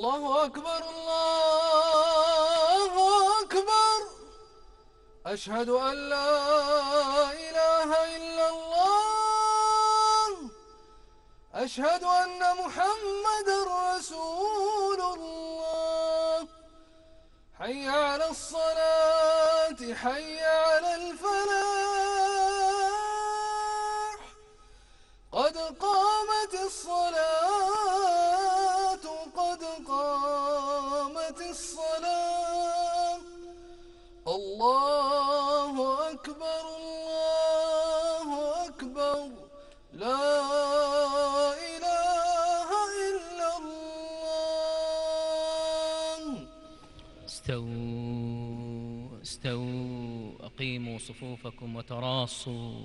الله أكبر الله أكبر. أشهد أن لا إله إلا الله. أشهد أن محمدًا رسول الله. حي على الصلاة حي على الفلاح. قد قامت الصلاة قد قامت الصلاة. الله أكبر الله أكبر. لا إله إلا الله. استووا استووا، أقيموا صفوفكم وتراصوا.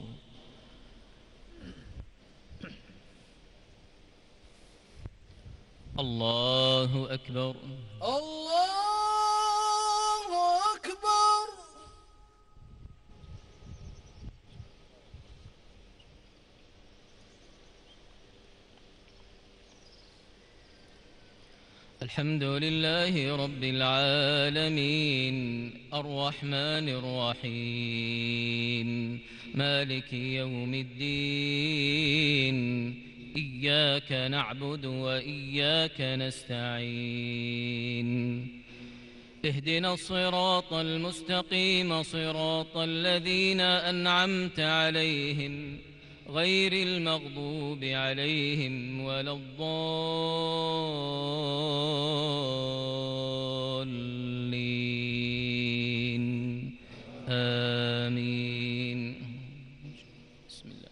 الله أكبر الله أكبر. الحمد لله رب العالمين، الرحمن الرحيم، مالك يوم الدين. إياك نعبد وإياك نستعين. اهدنا الصراط المستقيم، صراط الذين أنعمت عليهم غير المغضوب عليهم ولا الضالين. آمين. بسم الله.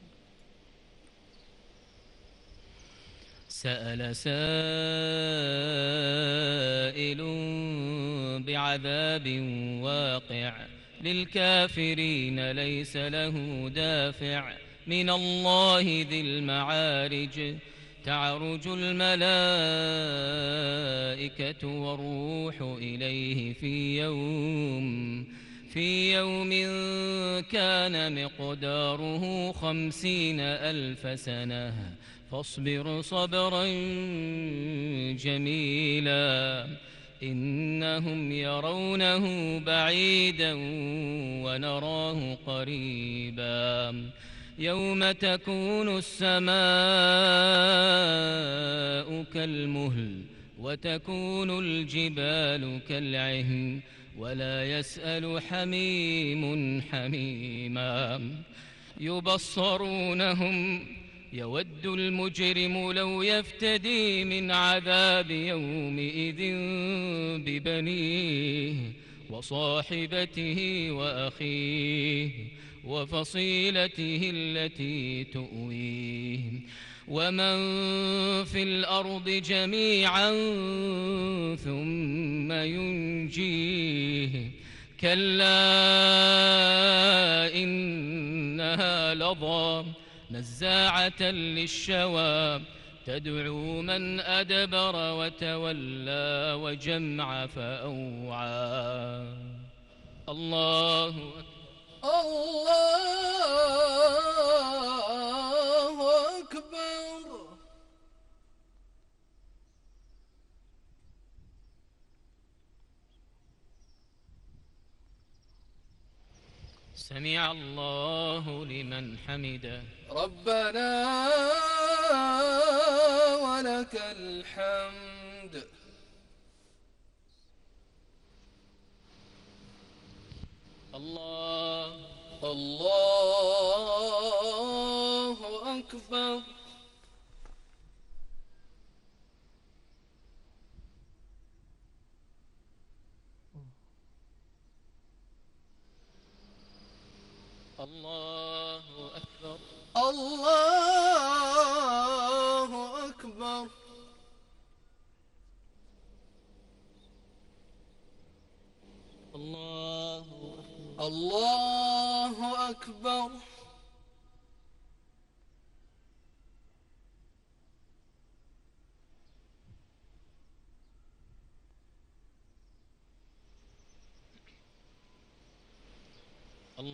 سأل سائل بعذاب واقع، للكافرين ليس له دافع. من الله ذي المعارج، تعرج الملائكة والروح إليه في يوم كان مقداره 50,000 سنة. فاصبر صبرا جميلا، إنهم يرونه بعيدا ونراه قريبا. يوم تكون السماء كالمهل، وتكون الجبال كالعهن، ولا يسأل حميم حميما. يبصرونهم، يود المجرم لو يفتدي من عذاب يومئذ ببنيه وصاحبته وأخيه وفصيلته التي تؤويه، ومن في الأرض جميعا ثم ينجيه. كلا إنها لظى، نزاعة للشوى، تدعو من أدبر وتولى وجمع فأوعى. الله أكبر الله أكبر. سمع الله لمن حمده. ربنا ولك الحمد. الله الله أكبر. الله أكبر الله أكبر. الله الله أكبر.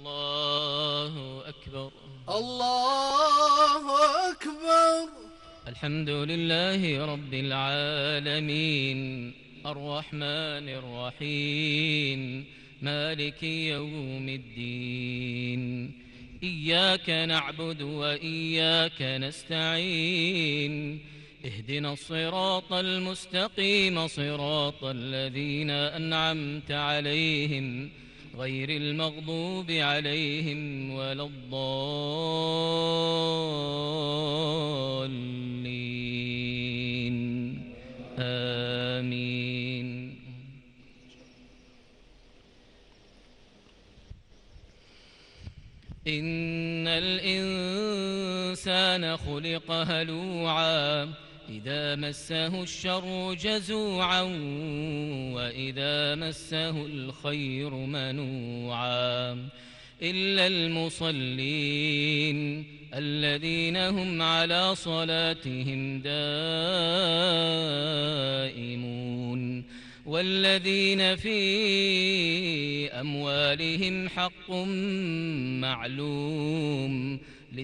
الله أكبر. الله أكبر. الحمد لله رب العالمين الرحمن الرحيم مالك يوم الدين إياك نعبد وإياك نستعين اهدنا الصراط المستقيم صراط الذين أنعمت عليهم غير المغضوب عليهم ولا الضالين آمين. إن الإنسان خلق هلوعا إذا مسه الشر جزوعا وإذا مسه الخير منوعا إلا المصلين الذين هم على صلاتهم دائمون والذين في أموالهم حق معلوم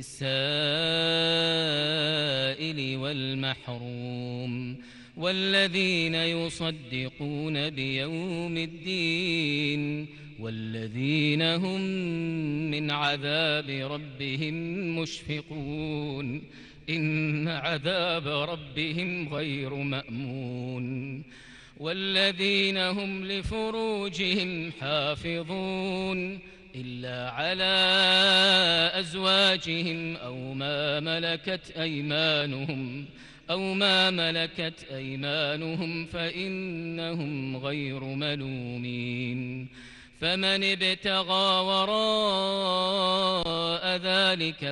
للسائل والمحروم والذين يصدقون بيوم الدين والذين هم من عذاب ربهم مشفقون إن عذاب ربهم غير مأمون والذين هم لفروجهم حافظون إلا على أزواجهم أو ما ملكت أيمانهم فإنهم غير ملومين فمن ابتغى وراء ذلك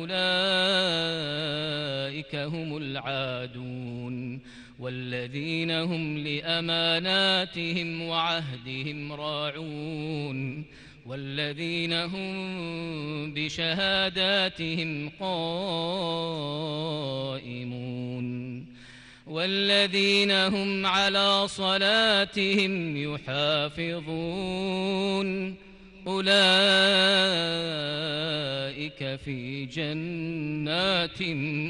فأولئك هم العادون والذين هم لأماناتهم وعهدهم راعون والذين هم بشهاداتهم قائمون والذين هم على صلاتهم يحافظون أولئك في جنات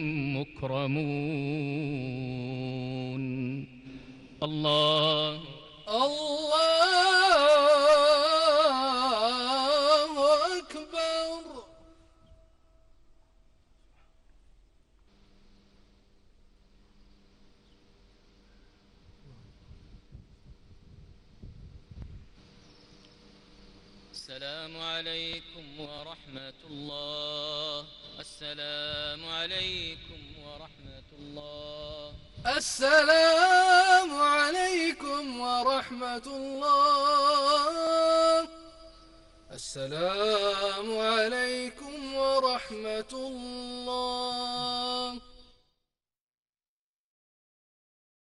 مكرمون. الله أكبر. السلام عليكم ورحمة الله. السلام عليكم ورحمة الله. السلام عليكم ورحمة الله. السلام عليكم ورحمة الله.